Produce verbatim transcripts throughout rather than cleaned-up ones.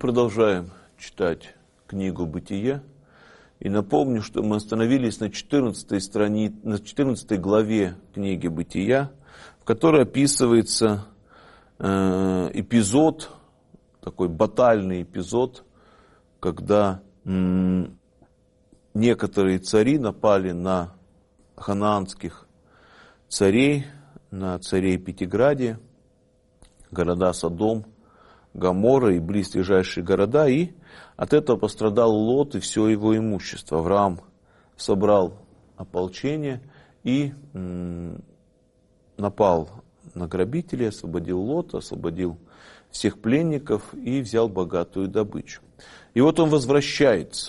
продолжаем читать книгу «Бытие». И напомню, что мы остановились на четырнадцатой, страни... на четырнадцатой главе книги «Бытия», в которой описывается э, эпизод, такой батальный эпизод, когда м, некоторые цари напали на ханаанских царей, на царей Пятиградия, города Содом, Гоморра и близлежащие города, и от этого пострадал Лот и все его имущество. Авраам собрал ополчение и м, напал на грабителей, освободил Лота, освободил всех пленников и взял богатую добычу. И вот он возвращается.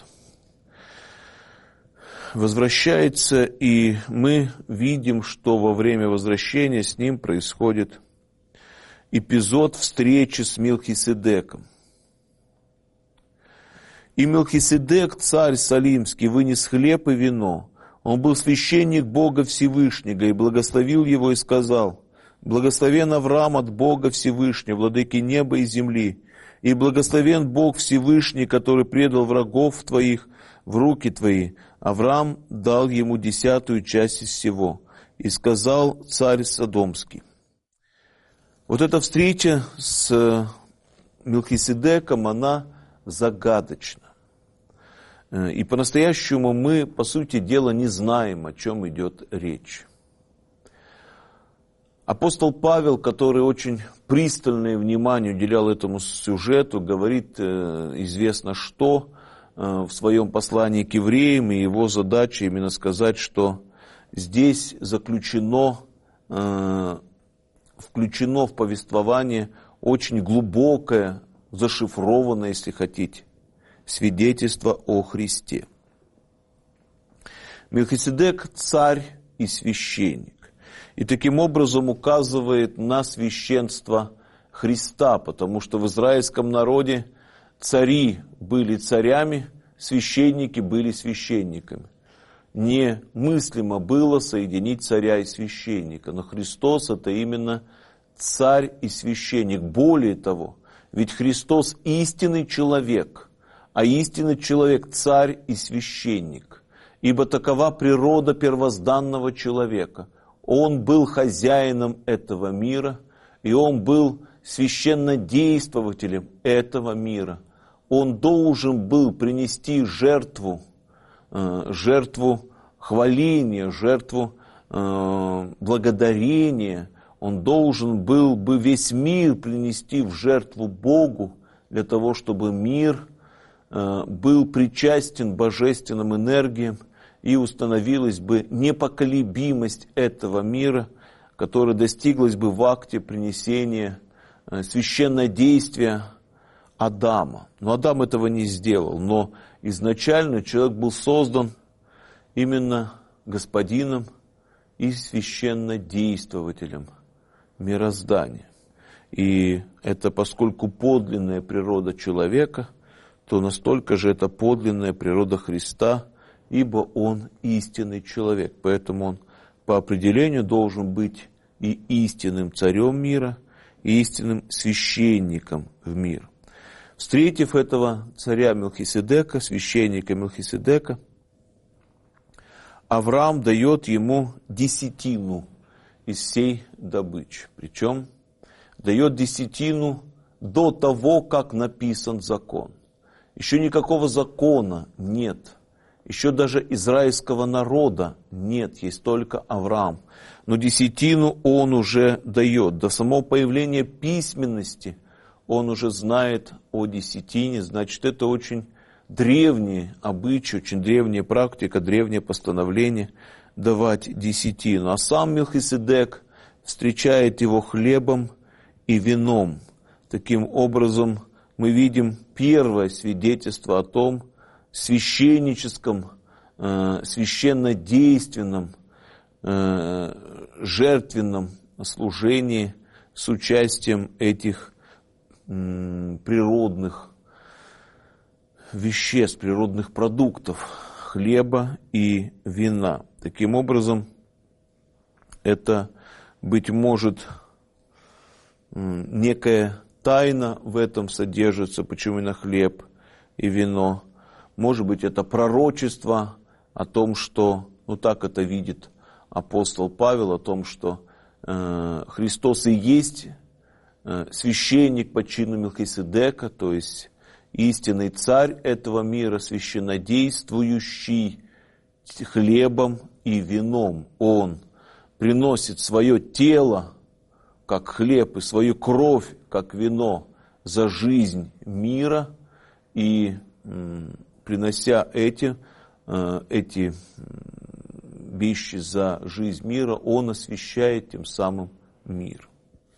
Возвращается, и мы видим, что во время возвращения с ним происходит эпизод встречи с Мелхиседеком. И Мелхиседек, царь Салимский, вынес хлеб и вино. Он был священник Бога Всевышнего и благословил его и сказал: «Благословен Авраам от Бога Всевышнего, владыки неба и земли, и благословен Бог Всевышний, который предал врагов твоих в руки твои». Авраам дал ему десятую часть из всего. И сказал царь Содомский. Вот эта встреча с Мелхиседеком, она загадочна. И по-настоящему мы, по сути дела, не знаем, о чем идет речь. Апостол Павел, который очень пристальное внимание уделял этому сюжету, говорит известно что в своем послании к евреям, и его задача именно сказать, что здесь заключено, включено в повествование очень глубокое, зашифрованное, если хотите, свидетельство о Христе. Мелхиседек – царь и священник. И таким образом указывает на священство Христа, потому что в израильском народе цари были царями, священники были священниками. Немыслимо было соединить царя и священника, но Христос – это именно царь и священник. Более того, ведь Христос истинный человек, а истинный человек – царь и священник, ибо такова природа первозданного человека. Он был хозяином этого мира, и он был священнодействователем этого мира. Он должен был принести жертву, жертву хваления, жертву благодарения. Он должен был бы весь мир принести в жертву Богу, для того, чтобы мир был причастен божественным энергиям, и установилась бы непоколебимость этого мира, которая достиглась бы в акте принесения священнодействия Адама. Но Адам этого не сделал, но изначально человек был создан именно господином и священнодействователем мироздания. И это поскольку подлинная природа человека, то настолько же это подлинная природа Христа, ибо Он истинный человек. Поэтому Он по определению должен быть и истинным царем мира, и истинным священником в мир. Встретив этого царя Мелхиседека, священника Мелхиседека, Авраам дает ему десятину из всей добычи. Причем дает десятину до того, как написан закон. Еще никакого закона нет. Еще даже израильского народа нет, есть только Авраам. Но десятину он уже дает. До самого появления письменности он уже знает о десятине. Значит, это очень древний обычай, очень древняя практика, древнее постановление давать десятину. А сам Мелхиседек встречает его хлебом и вином. Таким образом, мы видим первое свидетельство о том священническом, э, священнодейственном, э, жертвенном служении с участием этих э, природных веществ, природных продуктов, хлеба и вина. Таким образом, это, быть может, некая тайна в этом содержится, почему именно хлеб и вино. Может быть, это пророчество о том, что, ну так это видит апостол Павел, о том, что э, Христос и есть э, священник по чину Мелхиседека, то есть истинный царь этого мира, священнодействующий хлебом и вином. Он приносит свое тело, как хлеб, и свою кровь, как вино, за жизнь мира, и м, принося эти, э, эти вещи за жизнь мира, Он освящает тем самым мир.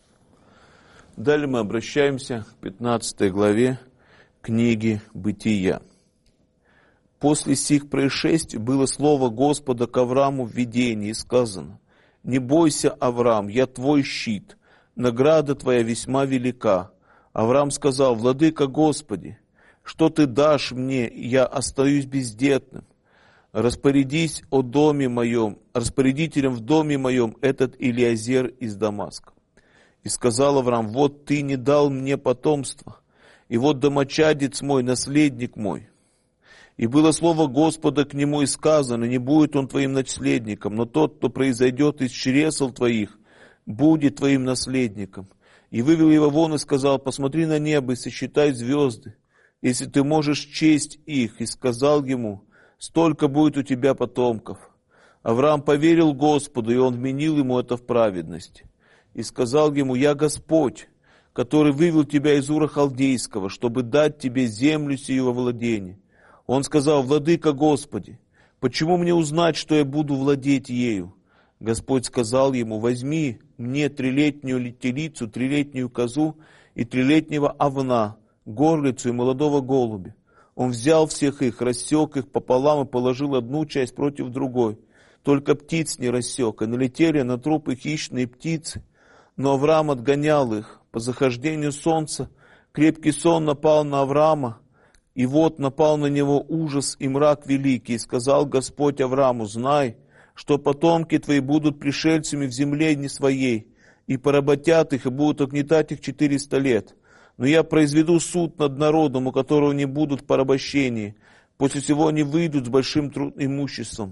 Далее мы обращаемся к пятнадцатой главе книги Бытия. «После сих происшествий было слово Господа к Аврааму в видении, и сказано: не бойся, Авраам, я твой щит, награда твоя весьма велика. Авраам сказал: владыка Господи, что ты дашь мне, я остаюсь бездетным. Распорядись о доме моем, распорядителем в доме моем этот Илиазер из Дамаска. И сказал Авраам: вот ты не дал мне потомства, и вот домочадец мой, наследник мой. И было слово Господа к нему, и сказано: не будет он твоим наследником, но тот, кто произойдет из чресл твоих, будет твоим наследником. И вывел его вон и сказал: посмотри на небо и сосчитай звезды, если ты можешь честь их. И сказал ему: столько будет у тебя потомков. Авраам поверил Господу, и он вменил ему это в праведность. И сказал ему: я Господь, который вывел тебя из Ура Халдейского, чтобы дать тебе землю сию во владение. Он сказал: владыка Господи, почему мне узнать, что я буду владеть ею? Господь сказал ему: возьми мне трилетнюю телицу, трилетнюю козу и трилетнего овна, горлицу и молодого голубя. Он взял всех их, рассек их пополам и положил одну часть против другой. Только птиц не рассек, и налетели на трупы хищные птицы. Но Авраам отгонял их. По захождению солнца крепкий сон напал на Авраама, и вот напал на него ужас и мрак великий. И сказал Господь Аврааму: знай, что потомки твои будут пришельцами в земле не своей, и поработят их, и будут угнетать их четыреста лет. Но я произведу суд над народом, у которого не будут порабощения. После всего они выйдут с большим труд имуществом.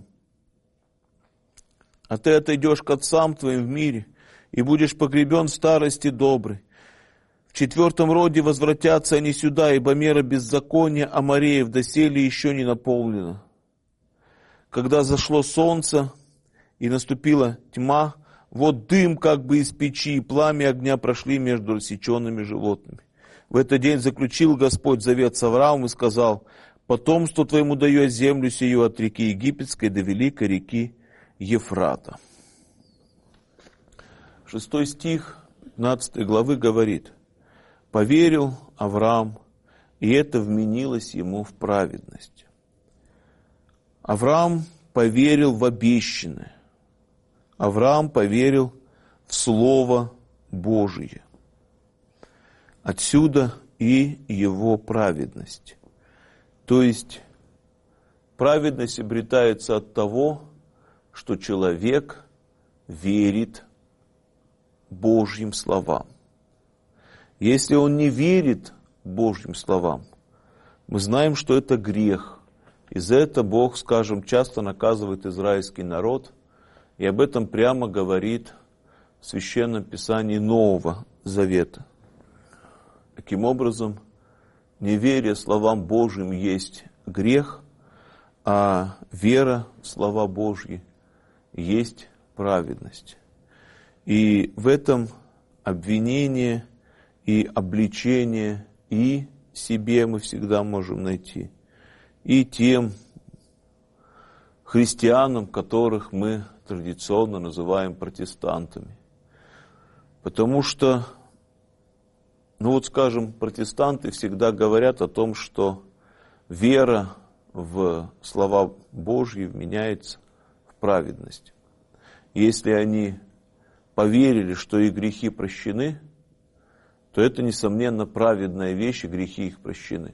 А ты отойдешь к отцам твоим в мире, и будешь погребен в старости доброй. В четвертом роде возвратятся они сюда, ибо мера беззакония Амореев доселе еще не наполнена. Когда зашло солнце и наступила тьма, вот дым как бы из печи, и пламя огня прошли между рассеченными животными. В этот день заключил Господь завет с Авраамом и сказал: потомству твоему даю я землю сию от реки Египетской до великой реки Ефрата. Шестой стих пятнадцатой главы говорит: поверил Авраам, и это вменилось ему в праведность. Авраам поверил в обещанное. Авраам поверил в Слово Божие. Отсюда и его праведность. То есть праведность обретается от того, что человек верит Божьим словам. Если он не верит Божьим словам, мы знаем, что это грех. И за это Бог, скажем, часто наказывает израильский народ, и об этом прямо говорит в Священном Писании Нового Завета. Таким образом, неверие словам Божьим есть грех, а вера в слова Божьи есть праведность. И в этом обвинение и обличение и себе мы всегда можем найти, и тем христианам, которых мы традиционно называем протестантами. Потому что, ну вот скажем, протестанты всегда говорят о том, что вера в слова Божьи вменяется в праведность. Если они поверили, что их грехи прощены, то это, несомненно, праведная вещь, и грехи их прощены.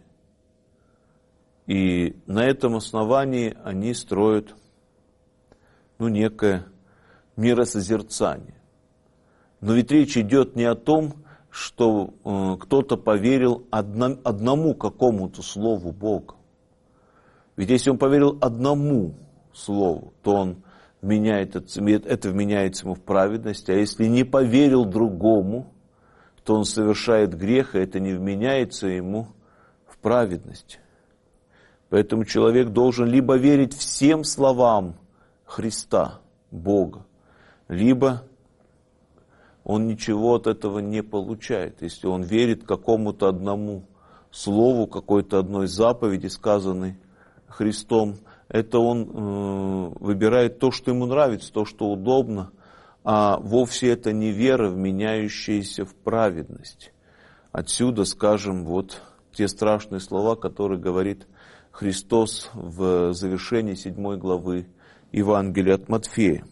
И на этом основании они строят, ну, некое миросозерцание. Но ведь речь идет не о том, что э, кто-то поверил одно, одному какому-то слову Бога. Ведь если он поверил одному слову, то он вменяет, это вменяется ему в праведность, а если не поверил другому, то он совершает грех, и это не вменяется ему в праведность. Поэтому человек должен либо верить всем словам Христа, Бога, либо он ничего от этого не получает. Если он верит какому-то одному слову, какой-то одной заповеди, сказанной Христом, это он э, выбирает то, что ему нравится, то, что удобно, а вовсе это не вера, вменяющаяся в праведность. Отсюда, скажем, вот те страшные слова, которые говорит Христос в завершении седьмой главы Евангелия от Матфея.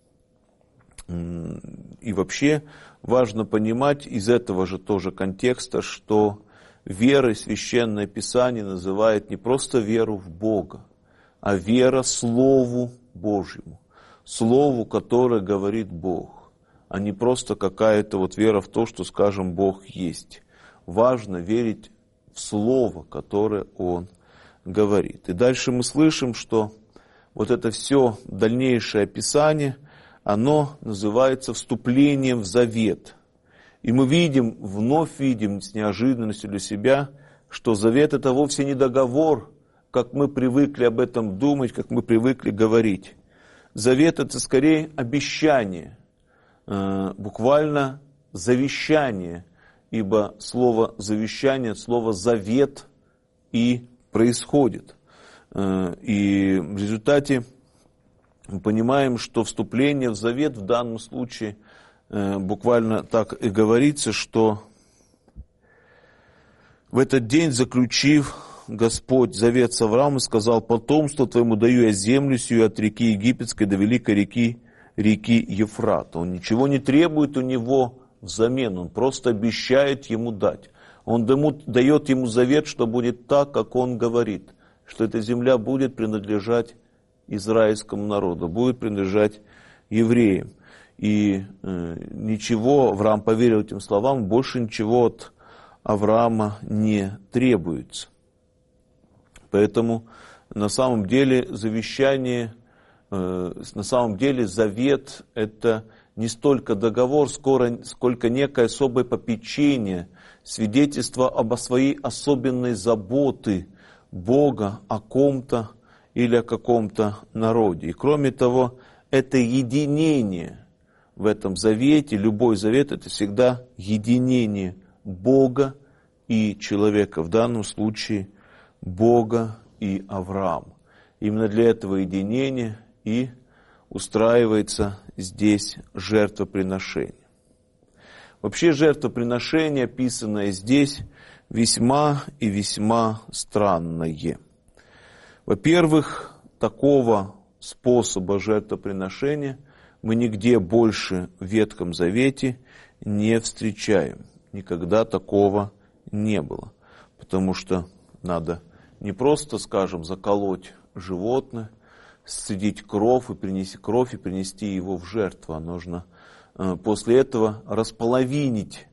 И вообще важно понимать из этого же тоже контекста, что верой Священное Писание называет не просто веру в Бога, а вера Слову Божьему, Слову, которое говорит Бог, а не просто какая-то вот вера в то, что, скажем, Бог есть. Важно верить в Слово, которое Он говорит. И дальше мы слышим, что вот это все дальнейшее описание, оно называется вступлением в завет. И мы видим, вновь видим с неожиданностью для себя, что завет это вовсе не договор, как мы привыкли об этом думать, как мы привыкли говорить. Завет это скорее обещание, буквально завещание, ибо слово завещание от слова завет и происходит. И в результате мы понимаем, что вступление в завет в данном случае буквально так и говорится, что в этот день, заключив Господь завет с Авраамом, сказал: потомство твоему даю я землю сию от реки Египетской до великой реки, реки Ефрата. Он ничего не требует у него взамен, он просто обещает ему дать. Он дает ему завет, что будет так, как он говорит, что эта земля будет принадлежать израильскому народу, будет принадлежать евреям. И э, ничего, Авраам поверил этим словам, больше ничего от Авраама не требуется. Поэтому на самом деле завещание, э, на самом деле завет это не столько договор, скоро, сколько некое особое попечение, свидетельство об своей особенной заботе Бога о ком-то или о каком-то народе. И кроме того, это единение в этом завете, любой завет это всегда единение Бога и человека, в данном случае Бога и Авраама. Именно для этого единения и устраивается здесь жертвоприношение. Вообще жертвоприношение, описанное здесь, весьма и весьма странное. Во-первых, такого способа жертвоприношения мы нигде больше в Ветхом Завете не встречаем. Никогда такого не было. Потому что надо не просто, скажем, заколоть животное, сцедить кровь и принести кровь и принести его в жертву. А нужно э, после этого располовинить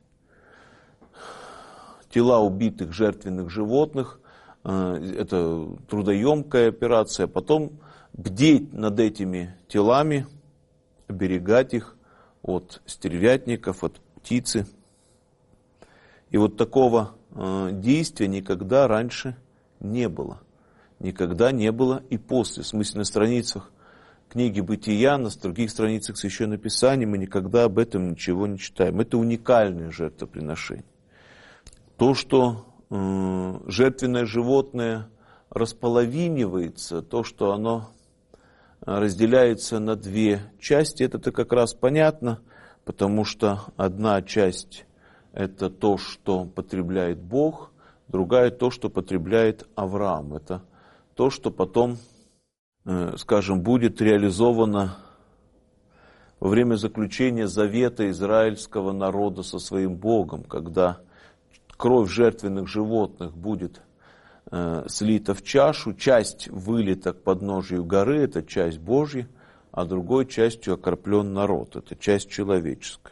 тела убитых жертвенных животных. Э, это трудоемкая операция. Потом бдеть над этими телами, оберегать их от стервятников, от птицы. И вот такого э, действия никогда раньше не было. Никогда не было и после. В смысле, на страницах книги Бытия, на других страницах Священного Писания мы никогда об этом ничего не читаем. Это уникальное жертвоприношение. То, что э, жертвенное животное располовинивается, то, что оно разделяется на две части, это-то как раз понятно, потому что одна часть это то, что потребляет Бог, другая то, что потребляет Авраам. Это то, что потом, скажем, будет реализовано во время заключения завета израильского народа со своим Богом, когда кровь жертвенных животных будет слита в чашу, часть вылита к подножию горы, это часть Божья, а другой частью окроплен народ, это часть человеческая.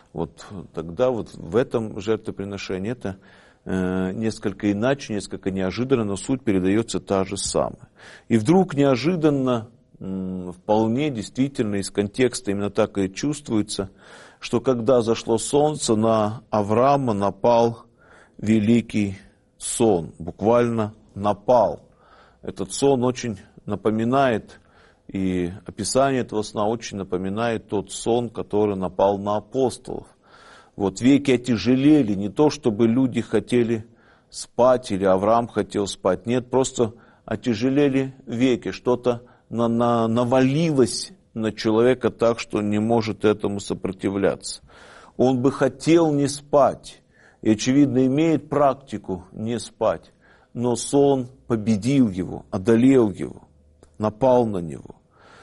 Вот тогда вот в этом жертвоприношении это э, несколько иначе, несколько неожиданно, но суть передается та же самая. И вдруг неожиданно, м, вполне действительно из контекста именно так и чувствуется, что когда зашло солнце, на Авраама напал великий сон, буквально напал. Этот сон очень напоминает, и описание этого сна очень напоминает тот сон, который напал на апостолов. Вот веки отяжелели, не то чтобы люди хотели спать или Авраам хотел спать, нет, просто отяжелели веки, что-то на, на, навалилось на человека так, что он не может этому сопротивляться. Он бы хотел не спать и, очевидно, имеет практику не спать, но сон победил его, одолел его, напал на него.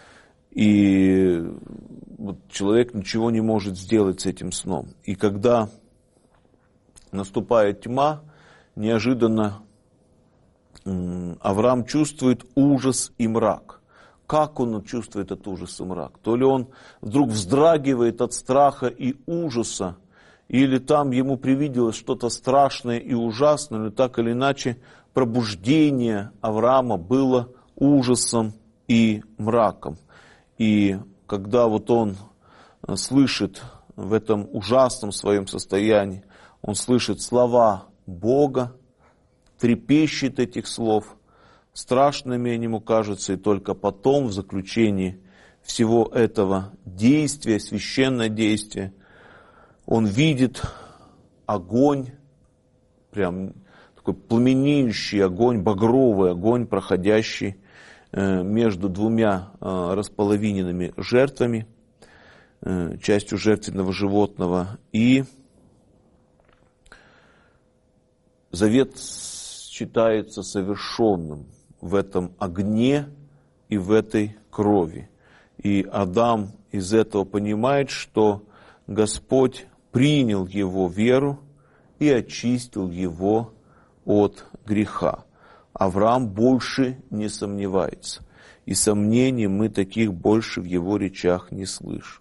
И вот человек ничего не может сделать с этим сном. И когда наступает тьма, неожиданно Авраам чувствует ужас и мрак. Как он чувствует этот ужас и мрак? То ли он вдруг вздрагивает от страха и ужаса, или там ему привиделось что-то страшное и ужасное, но так или иначе пробуждение Авраама было ужасом и мраком. И когда вот он слышит в этом ужасном своем состоянии, он слышит слова Бога, трепещет этих слов, страшными они ему кажутся, и только потом, в заключении всего этого действия, священное действие, он видит огонь, прям такой пламенеющий огонь, багровый огонь, проходящий между двумя располовиненными жертвами, частью жертвенного животного. И завет считается совершенным в этом огне и в этой крови. И Адам из этого понимает, что Господь принял его веру и очистил его от греха. Авраам больше не сомневается. И сомнений мы таких больше в его речах не слышим.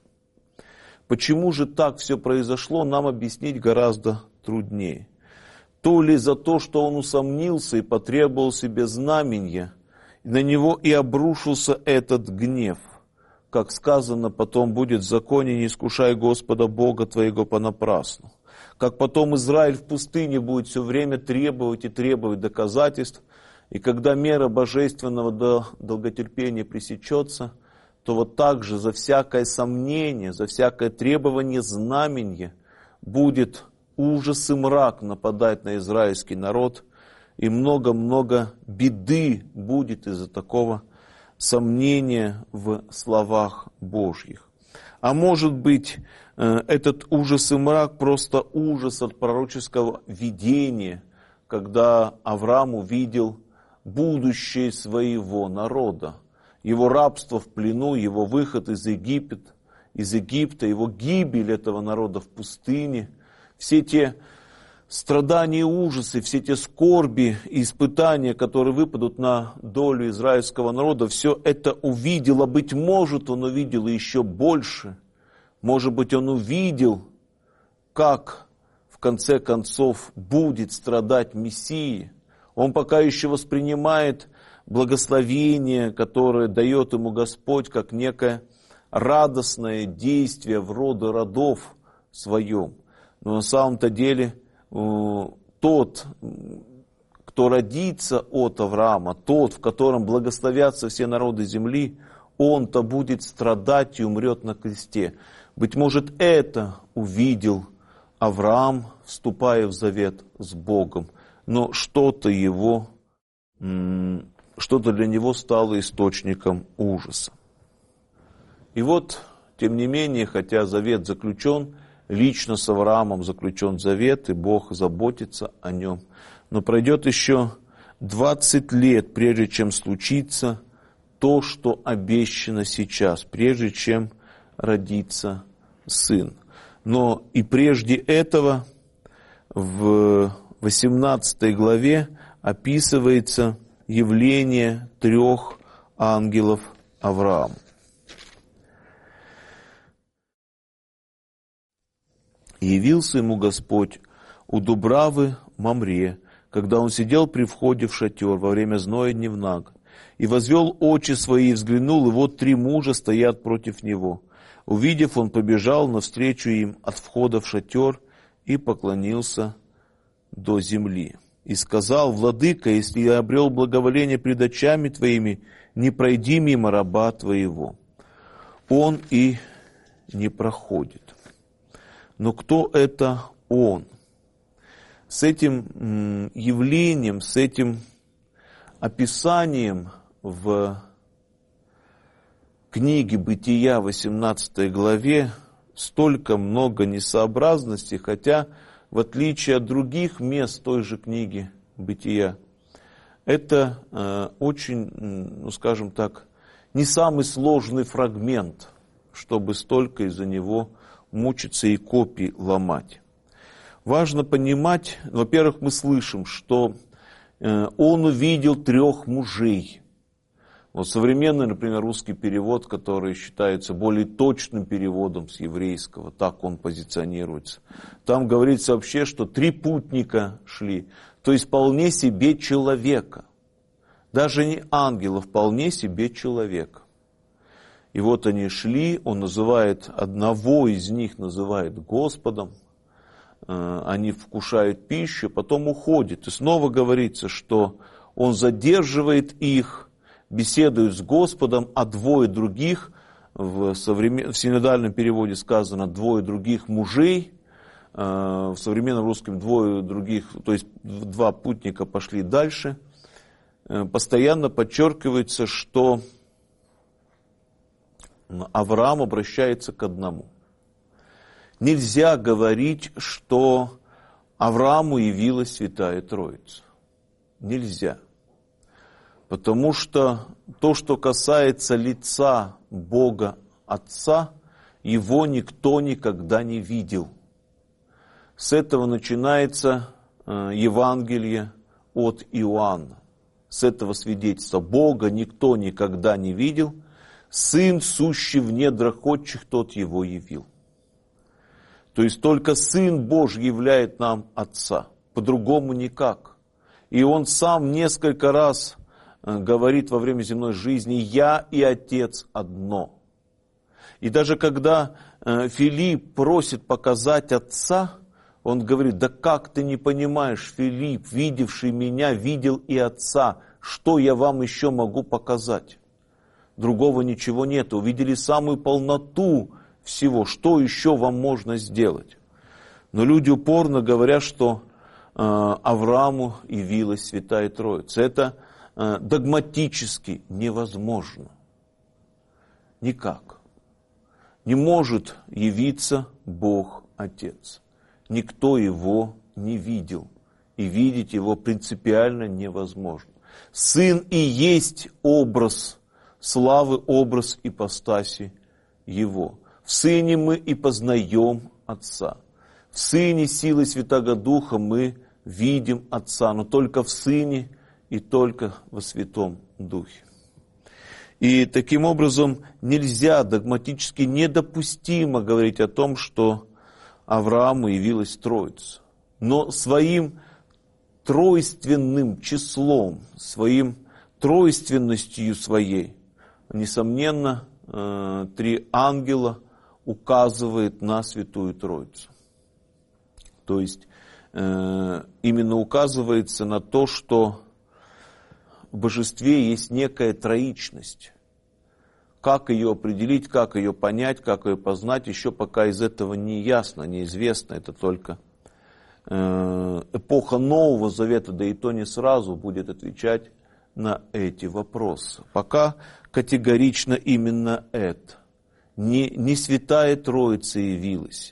Почему же так все произошло, нам объяснить гораздо труднее. То ли за то, что он усомнился и потребовал себе знамения, на него и обрушился этот гнев. Как сказано, потом будет в законе: не искушай Господа Бога твоего понапрасну. Как потом Израиль в пустыне будет все время требовать и требовать доказательств, и когда мера божественного долготерпения пресечется, то вот так же за всякое сомнение, за всякое требование знамения будет ужас и мрак нападать на израильский народ, и много-много беды будет из-за такого сомнения в словах Божьих. А может быть, этот ужас и мрак просто ужас от пророческого видения, когда Авраам увидел будущее своего народа, его рабство в плену, его выход из Египта, из Египта, его гибель этого народа в пустыне, все те страдания и ужасы, все те скорби и испытания, которые выпадут на долю израильского народа, все это увидел, а быть может, он увидел еще больше. Может быть, он увидел, как в конце концов будет страдать Мессия. Он пока еще воспринимает благословение, которое дает ему Господь, как некое радостное действие в роды родов своем. Но на самом-то деле тот, кто родится от Авраама, тот, в котором благословятся все народы земли, он-то будет страдать и умрет на кресте. Быть может, это увидел Авраам, вступая в завет с Богом. Но что-то его, что-то для него стало источником ужаса. И вот, тем не менее, хотя завет заключен, лично с Авраамом заключен завет, и Бог заботится о нем. Но пройдет еще двадцать лет, прежде чем случится то, что обещано сейчас, прежде чем родится сын. Но и прежде этого в восемнадцатой главе описывается явление трех ангелов Аврааму. И явился ему Господь у Дубравы Мамре, когда он сидел при входе в шатер во время зноя дневного, и возвел очи свои, и взглянул, и вот три мужа стоят против него. Увидев, он побежал навстречу им от входа в шатер и поклонился до земли. И сказал: «Владыка, если я обрел благоволение пред очами твоими, не пройди мимо раба твоего». Он и не проходит. Но кто это он? С этим явлением, с этим описанием в книге «Бытия» восемнадцатой главе столько много несообразностей, хотя в отличие от других мест той же книги «Бытия», это э, очень, ну скажем так, не самый сложный фрагмент, чтобы столько из-за него мучиться и копий ломать. Важно понимать, во-первых, мы слышим, что э, он увидел трех мужей. Вот современный, например, русский перевод, который считается более точным переводом с еврейского, так он позиционируется. Там говорится вообще, что три путника шли, то есть вполне себе человека. Даже не ангела, вполне себе человека. И вот они шли, он называет, одного из них называет Господом, они вкушают пищу, потом уходит. И снова говорится, что он задерживает их, беседует с Господом, а двое других, в, современ... в синодальном переводе сказано двое других мужей, в современном русском двое других, то есть два путника пошли дальше. Постоянно подчеркивается, что Авраам обращается к одному. Нельзя говорить, что Аврааму явилась Святая Троица. Нельзя. Потому что то, что касается лица Бога Отца, его никто никогда не видел. С этого начинается Евангелие от Иоанна. С этого свидетельства: Бога никто никогда не видел, Сын, сущий в недрах отчих, тот его явил. То есть только Сын Божий являет нам Отца, по-другому никак. И Он сам несколько раз говорит во время земной жизни: «Я и Отец одно». И даже когда Филипп просит показать Отца, он говорит: «Да как ты не понимаешь, Филипп, видевший меня, видел и Отца, что я вам еще могу показать? Другого ничего нет, увидели самую полноту всего, что еще вам можно сделать?» Но люди упорно говорят, что э, Аврааму явилась Святая Троица. Это э, догматически невозможно. Никак. Не может явиться Бог Отец. Никто его не видел. И видеть его принципиально невозможно. Сын и есть образ славы, образ ипостаси его. В Сыне мы и познаем Отца. В Сыне силой Святаго Духа мы видим Отца, но только в Сыне и только во Святом Духе. И таким образом нельзя, догматически недопустимо говорить о том, что Аврааму явилась Троица. Но своим тройственным числом, своим тройственностью своей, несомненно, три ангела указывает на Святую Троицу. То есть именно указывается на то, что в божестве есть некая троичность. Как ее определить, как ее понять, как ее познать, еще пока из этого не ясно, неизвестно. Это только эпоха Нового Завета, да и то не сразу, будет отвечать на эти вопросы. Пока категорично именно это. Не, не Святая Троица явилась.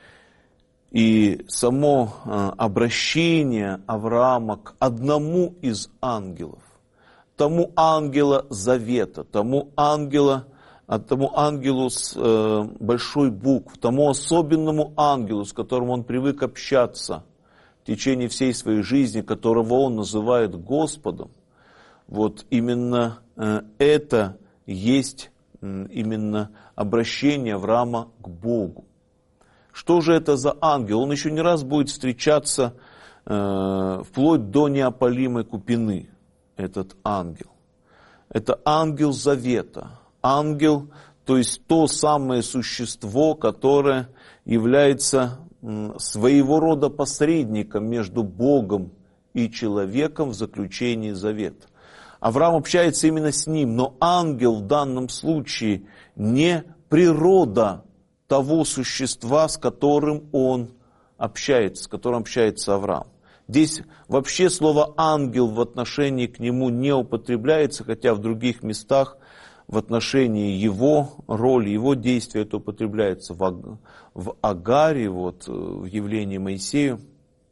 И само обращение Авраама к одному из ангелов, тому ангела завета, тому ангела, тому ангелу с э, большой буквы, тому особенному ангелу, с которым он привык общаться в течение всей своей жизни, которого он называет Господом, вот именно э, это есть э, именно обращение Авраама к Богу. Что же это за ангел? Он еще не раз будет встречаться э, вплоть до неопалимой купины, этот ангел. Это ангел завета. Ангел, то есть то самое существо, которое является своего рода посредником между Богом и человеком в заключении завета. Авраам общается именно с ним, но ангел в данном случае не природа того существа, с которым он общается, с которым общается Авраам. Здесь вообще слово «ангел» в отношении к нему не употребляется, хотя в других местах в отношении его роли, его действия это употребляется в, в Агаре, вот, в явлении Моисею.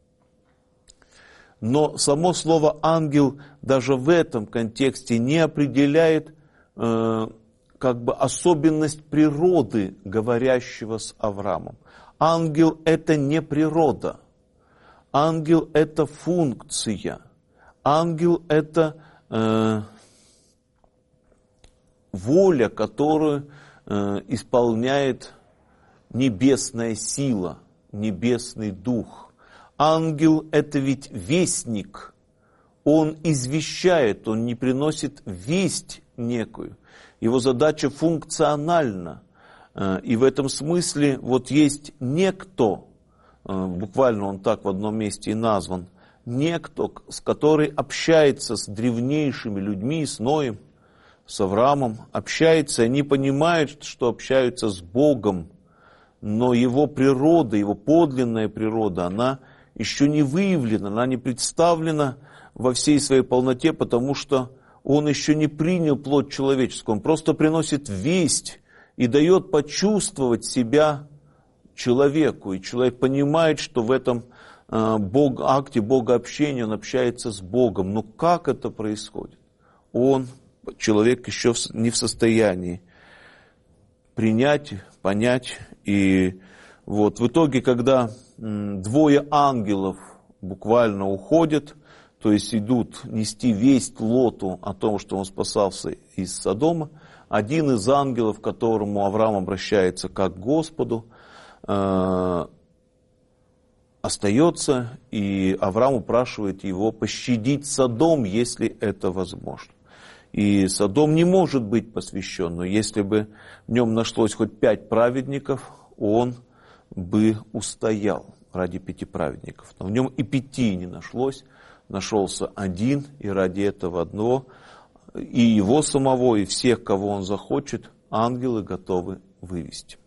Но само слово «ангел» даже в этом контексте не определяет э, как бы особенность природы говорящего с Авраамом. Ангел – это не природа. Ангел – это функция. Ангел – это э, воля, которую э, исполняет небесная сила, небесный дух. Ангел – это ведь вестник. Он извещает, он не приносит весть некую. Его задача функциональна. И в этом смысле вот есть некто, буквально он так в одном месте и назван, некто, с который общается с древнейшими людьми, с Ноем, с Авраамом, общается, они понимают, что общаются с Богом, но его природа, его подлинная природа, она еще не выявлена, она не представлена во всей своей полноте, потому что он еще не принял плоть человеческую, он просто приносит весть и дает почувствовать себя человеку. И человек понимает, что в этом э, Бог, акте богообщения он общается с Богом. Но как это происходит? Он, человек, еще не в состоянии принять, понять. И вот в итоге, когда м, двое ангелов буквально уходят, то есть идут нести весть Лоту о том, что он спасался из Содома, один из ангелов, к которому Авраам обращается как к Господу, э, остается, и Авраам упрашивает его пощадить Содом, если это возможно. И Содом не может быть посвящен, но если бы в нем нашлось хоть пять праведников, он бы устоял ради пяти праведников. Но в нем и пяти не нашлось, нашелся один, и ради этого одного, и его самого, и всех, кого он захочет, ангелы готовы вывести.